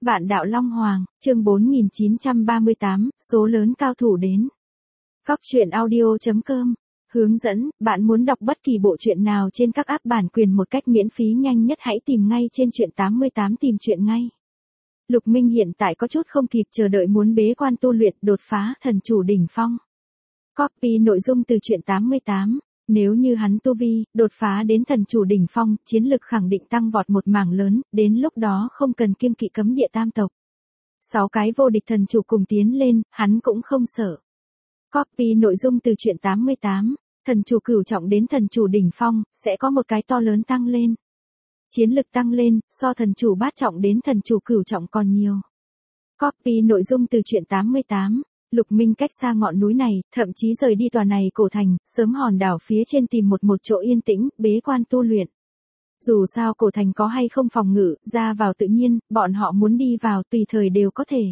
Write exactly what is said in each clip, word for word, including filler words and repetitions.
Vạn đạo Long Hoàng, chương bốn nghìn chín trăm ba mươi tám, số lớn cao thủ đến. Góc truyện audio chấm com. Hướng dẫn, bạn muốn đọc bất kỳ bộ truyện nào trên các app bản quyền một cách miễn phí nhanh nhất hãy tìm ngay trên truyện tám mươi tám tìm truyện ngay. Lục Minh hiện tại có chút không kịp chờ đợi muốn bế quan tu luyện đột phá thần chủ đỉnh phong. Copy nội dung từ truyện tám mươi tám. Nếu như hắn tu vi, đột phá đến thần chủ đỉnh phong, chiến lực khẳng định tăng vọt một mảng lớn, đến lúc đó không cần kiêng kỵ cấm địa tam tộc. Sáu cái vô địch thần chủ cùng tiến lên, hắn cũng không sợ. Copy nội dung từ truyện tám mươi tám, thần chủ cửu trọng đến thần chủ đỉnh phong, sẽ có một cái to lớn tăng lên. Chiến lực tăng lên, so thần chủ bát trọng đến thần chủ cửu trọng còn nhiều. Copy nội dung từ truyện tám mươi tám. Lục Minh cách xa ngọn núi này, thậm chí rời đi tòa này cổ thành, sớm hòn đảo phía trên tìm một một chỗ yên tĩnh, bế quan tu luyện. Dù sao cổ thành có hay không phòng ngự, ra vào tự nhiên, bọn họ muốn đi vào tùy thời đều có thể.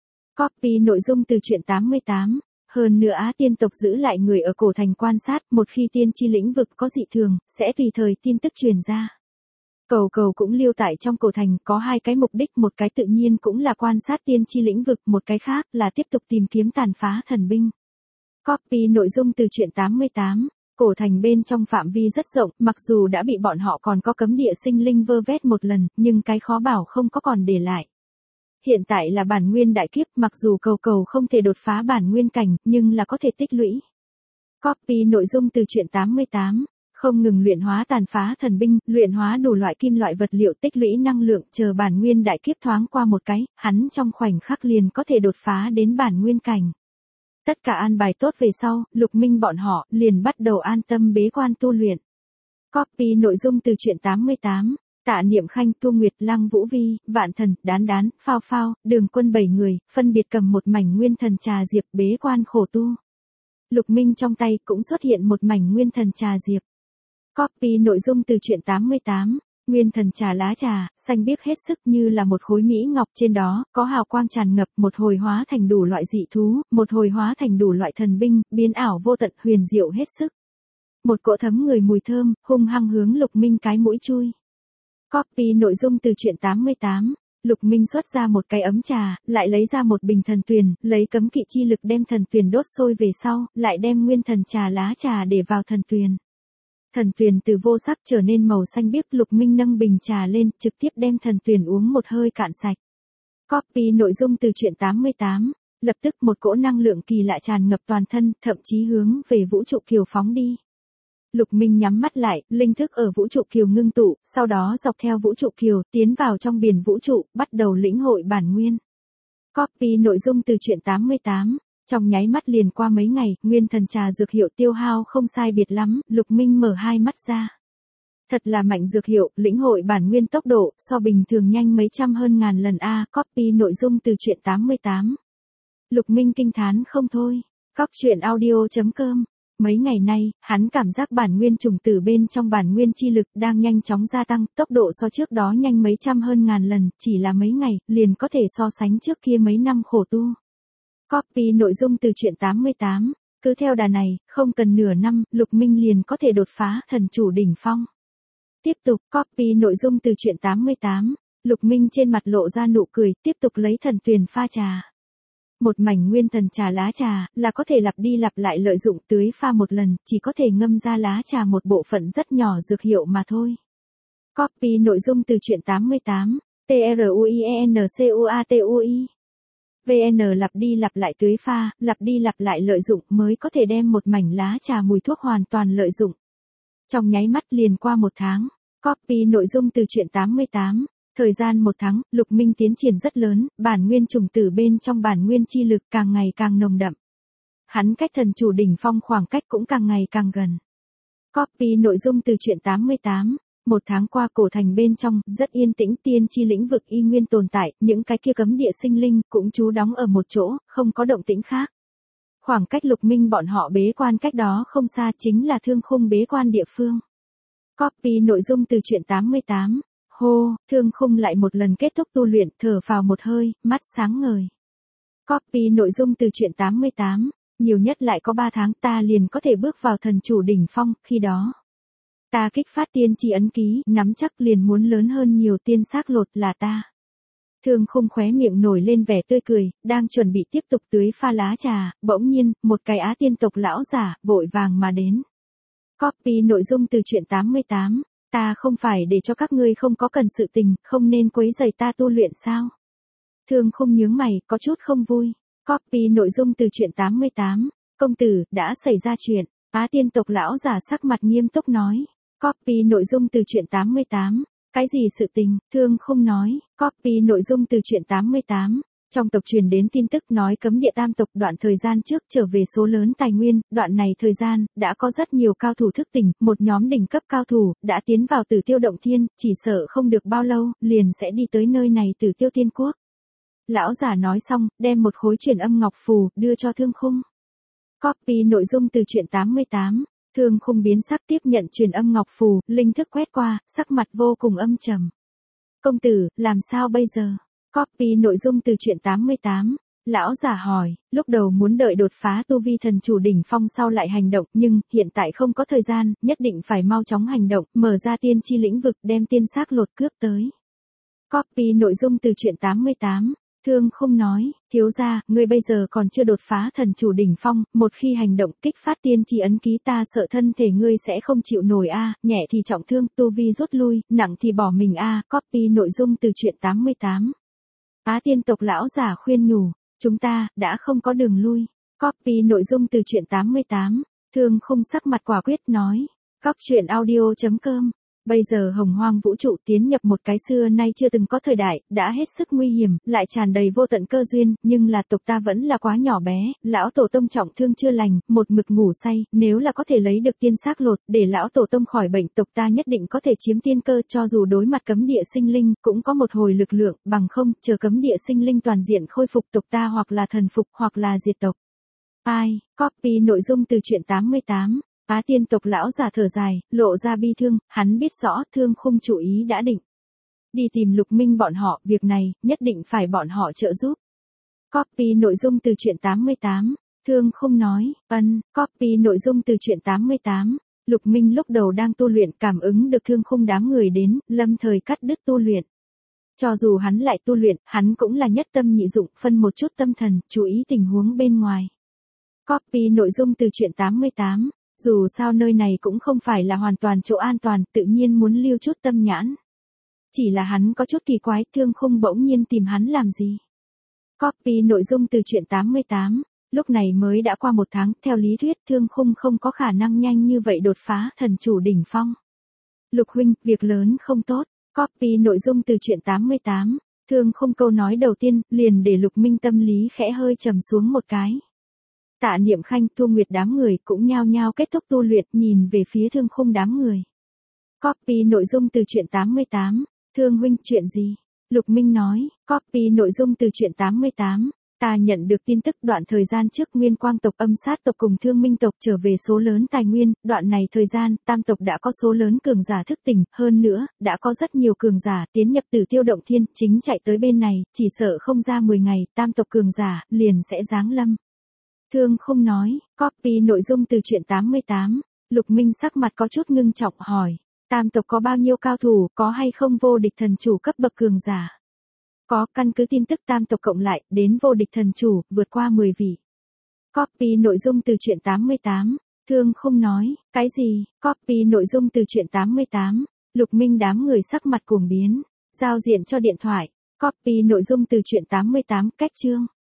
Copy nội dung từ truyện tám mươi tám. Hơn nữa Á tiên tộc giữ lại người ở cổ thành quan sát, một khi tiên chi lĩnh vực có dị thường, sẽ tùy thời tin tức truyền ra. Cầu cầu cũng lưu tại trong cổ thành, có hai cái mục đích, một cái tự nhiên cũng là quan sát tiên chi lĩnh vực, một cái khác là tiếp tục tìm kiếm tàn phá thần binh. Copy nội dung từ truyện tám mươi tám. Cổ thành bên trong phạm vi rất rộng, mặc dù đã bị bọn họ còn có cấm địa sinh linh vơ vét một lần, nhưng cái khó bảo không có còn để lại. Hiện tại là bản nguyên đại kiếp, mặc dù cầu cầu không thể đột phá bản nguyên cảnh, nhưng là có thể tích lũy. Copy nội dung từ truyện tám mươi tám. Không ngừng luyện hóa tàn phá thần binh, luyện hóa đủ loại kim loại vật liệu tích lũy năng lượng, chờ bản nguyên đại kiếp thoáng qua một cái, hắn trong khoảnh khắc liền có thể đột phá đến bản nguyên cảnh. Tất cả an bài tốt về sau, Lục Minh bọn họ liền bắt đầu an tâm bế quan tu luyện. Copy nội dung từ truyện tám mươi tám. Tạ Niệm Khanh, Tu Nguyệt, Lăng Vũ Vi, Vạn Thần, Đán Đán, Phao Phao, Đường Quân bảy người, phân biệt cầm một mảnh nguyên thần trà diệp bế quan khổ tu. Lục Minh trong tay cũng xuất hiện một mảnh nguyên thần trà diệp. Copy nội dung từ truyện tám mươi tám. Nguyên thần trà lá trà, xanh biếc hết sức như là một khối mỹ ngọc, trên đó có hào quang tràn ngập, một hồi hóa thành đủ loại dị thú, một hồi hóa thành đủ loại thần binh, biến ảo vô tận, huyền diệu hết sức. Một cỗ thấm người mùi thơm, hung hăng hướng Lục Minh cái mũi chui. Copy nội dung từ truyện tám mươi tám. Lục Minh xuất ra một cái ấm trà, lại lấy ra một bình thần tuyền, lấy cấm kỵ chi lực đem thần tuyền đốt sôi về sau, lại đem nguyên thần trà lá trà để vào thần tuyền. Thần tuyền từ vô sắc trở nên màu xanh biếc, Lục Minh nâng bình trà lên, trực tiếp đem thần tuyền uống một hơi cạn sạch. Copy nội dung từ truyện tám mươi tám. Lập tức một cỗ năng lượng kỳ lạ tràn ngập toàn thân, thậm chí hướng về vũ trụ kiều phóng đi. Lục Minh nhắm mắt lại, linh thức ở vũ trụ kiều ngưng tụ, sau đó dọc theo vũ trụ kiều, tiến vào trong biển vũ trụ, bắt đầu lĩnh hội bản nguyên. Copy nội dung từ truyện tám mươi tám. Trong nháy mắt liền qua mấy ngày, nguyên thần trà dược hiệu tiêu hao không sai biệt lắm, Lục Minh mở hai mắt ra. Thật là mạnh dược hiệu, lĩnh hội bản nguyên tốc độ, so bình thường nhanh mấy trăm hơn ngàn lần a. Copy nội dung từ truyện tám mươi tám. Lục Minh kinh thán không thôi. Góc truyện audio chấm com. Mấy ngày nay, hắn cảm giác bản nguyên trùng tử bên trong bản nguyên chi lực đang nhanh chóng gia tăng, tốc độ so trước đó nhanh mấy trăm hơn ngàn lần, chỉ là mấy ngày, liền có thể so sánh trước kia mấy năm khổ tu. Copy nội dung từ truyện tám mươi tám. Cứ theo đà này, không cần nửa năm, Lục Minh liền có thể đột phá thần chủ đỉnh phong. Tiếp tục, copy nội dung từ truyện tám mươi tám. Lục Minh trên mặt lộ ra nụ cười, tiếp tục lấy thần tuyền pha trà. Một mảnh nguyên thần trà lá trà, là có thể lặp đi lặp lại lợi dụng, tưới pha một lần, chỉ có thể ngâm ra lá trà một bộ phận rất nhỏ dược hiệu mà thôi. Copy nội dung từ truyện tám mươi tám. T R U I E N C U A T U I. vê en lặp đi lặp lại tưới pha, lặp đi lặp lại lợi dụng mới có thể đem một mảnh lá trà mùi thuốc hoàn toàn lợi dụng. Trong nháy mắt liền qua một tháng. Copy nội dung từ truyện tám mươi tám. Thời gian một tháng, Lục Minh tiến triển rất lớn, bản nguyên trùng tử bên trong bản nguyên chi lực càng ngày càng nồng đậm. Hắn cách thần chủ đỉnh phong khoảng cách cũng càng ngày càng gần. Copy nội dung từ truyện tám mươi tám. Một tháng qua cổ thành bên trong, rất yên tĩnh, tiên chi lĩnh vực y nguyên tồn tại, những cái kia cấm địa sinh linh cũng trú đóng ở một chỗ, không có động tĩnh khác. Khoảng cách Lục Minh bọn họ bế quan cách đó không xa chính là thương khung bế quan địa phương. Copy nội dung từ truyện tám mươi tám. Hô, thương khung lại một lần kết thúc tu luyện, thở phào một hơi, mắt sáng ngời. Copy nội dung từ truyện tám mươi tám. Nhiều nhất lại có ba tháng ta liền có thể bước vào thần chủ đỉnh phong, khi đó. Ta kích phát tiên chi ấn ký, nắm chắc liền muốn lớn hơn nhiều tiên xác lột là ta. Thương Khung khóe miệng nổi lên vẻ tươi cười, đang chuẩn bị tiếp tục tưới pha lá trà, bỗng nhiên, một cái Á Tiên tộc lão giả, vội vàng mà đến. Copy nội dung từ truyện tám mươi tám, ta không phải để cho các ngươi không có cần sự tình, không nên quấy rầy ta tu luyện sao? Thương Khung nhướng mày, có chút không vui. Copy nội dung từ truyện tám mươi tám, công tử, đã xảy ra chuyện. Á Tiên tộc lão giả sắc mặt nghiêm túc nói. Copy nội dung từ truyện tám mươi tám, cái gì sự tình? Thương Khung nói. Copy nội dung từ truyện tám mươi tám. Trong tộc truyền đến tin tức nói cấm địa tam tộc đoạn thời gian trước trở về số lớn tài nguyên, đoạn này thời gian, đã có rất nhiều cao thủ thức tỉnh, một nhóm đỉnh cấp cao thủ, đã tiến vào Tử Tiêu Động Thiên, chỉ sợ không được bao lâu, liền sẽ đi tới nơi này Tử Tiêu Tiên Quốc. Lão giả nói xong, đem một khối truyền âm ngọc phù, đưa cho Thương Khung. Copy nội dung từ truyện tám mươi tám, Thương Khung biến sắc tiếp nhận truyền âm ngọc phù, linh thức quét qua, sắc mặt vô cùng âm trầm. Công tử, làm sao bây giờ? Copy nội dung từ truyện tám mươi tám, lão giả hỏi, lúc đầu muốn đợi đột phá tu vi thần chủ đỉnh phong sau lại hành động, nhưng, hiện tại không có thời gian, nhất định phải mau chóng hành động, mở ra tiên chi lĩnh vực đem tiên xác lột cướp tới. Copy nội dung từ truyện tám mươi tám, Thương Khung nói, thiếu gia, ngươi bây giờ còn chưa đột phá thần chủ đỉnh phong, một khi hành động kích phát tiên chi ấn ký ta sợ thân thể ngươi sẽ không chịu nổi a, nhẹ thì trọng thương, tu vi rút lui, nặng thì bỏ mình a. Copy nội dung từ truyện tám mươi tám. Á Tiên tộc lão giả khuyên nhủ, chúng ta, đã không có đường lui. Copy nội dung từ truyện tám mươi tám, Thương Khung sắc mặt quả quyết nói. Cóc truyện audio chấm com. Bây giờ hồng hoang vũ trụ tiến nhập một cái xưa nay chưa từng có thời đại, đã hết sức nguy hiểm, lại tràn đầy vô tận cơ duyên, nhưng là tộc ta vẫn là quá nhỏ bé, lão tổ tông trọng thương chưa lành, một mực ngủ say, nếu là có thể lấy được tiên xác lột, để lão tổ tông khỏi bệnh, tộc ta nhất định có thể chiếm tiên cơ, cho dù đối mặt cấm địa sinh linh, cũng có một hồi lực lượng, bằng không, chờ cấm địa sinh linh toàn diện khôi phục tộc ta hoặc là thần phục hoặc là diệt tộc. Ai, copy nội dung từ truyện tám mươi tám. Á Tiên tộc lão giả thở dài, lộ ra bi thương, hắn biết rõ Thương Khung chủ ý đã định. Đi tìm Lục Minh bọn họ, việc này, nhất định phải bọn họ trợ giúp. Copy nội dung từ truyện tám mươi tám, Thương Khung nói, ân, copy nội dung từ truyện tám mươi tám, Lục Minh lúc đầu đang tu luyện cảm ứng được Thương Khung đám người đến, lâm thời cắt đứt tu luyện. Cho dù hắn lại tu luyện, hắn cũng là nhất tâm nhị dụng, phân một chút tâm thần, chú ý tình huống bên ngoài. Copy nội dung từ truyện tám mươi tám. Dù sao nơi này cũng không phải là hoàn toàn chỗ an toàn, tự nhiên muốn lưu chút tâm nhãn. Chỉ là hắn có chút kỳ quái, Thương Khung bỗng nhiên tìm hắn làm gì? Copy nội dung từ truyện tám mươi tám, lúc này mới đã qua một tháng, theo lý thuyết Thương Khung không có khả năng nhanh như vậy đột phá thần chủ đỉnh phong. Lục huynh, việc lớn không tốt. Copy nội dung từ truyện tám mươi tám, Thương Khung câu nói đầu tiên, liền để Lục Minh tâm lý khẽ hơi trầm xuống một cái. Tạ Niệm Khanh, Thu Nguyệt đám người cũng nhao nhao kết thúc tu luyện, nhìn về phía Thương Khung đám người. Copy nội dung từ truyện tám mươi tám, Thương huynh, chuyện gì? Lục Minh nói, copy nội dung từ truyện tám mươi tám, ta nhận được tin tức đoạn thời gian trước Nguyên Quang tộc âm sát tộc cùng Thương Minh tộc trở về số lớn tài nguyên, đoạn này thời gian, tam tộc đã có số lớn cường giả thức tỉnh, hơn nữa, đã có rất nhiều cường giả tiến nhập Tử Tiêu Động Thiên, chính chạy tới bên này, chỉ sợ không ra mười ngày, tam tộc cường giả, liền sẽ giáng lâm. Thương Khung nói, copy nội dung từ truyện tám mươi tám, Lục Minh sắc mặt có chút ngưng trọng hỏi, tam tộc có bao nhiêu cao thủ, có hay không vô địch thần chủ cấp bậc cường giả? Có, căn cứ tin tức tam tộc cộng lại, đến vô địch thần chủ, vượt qua mười vị. Copy nội dung từ truyện tám mươi tám, Thương Khung nói, cái gì? Copy nội dung từ truyện tám mươi tám, Lục Minh đám người sắc mặt cuồng biến, giao diện cho điện thoại. Copy nội dung từ truyện tám mươi tám, cách chương.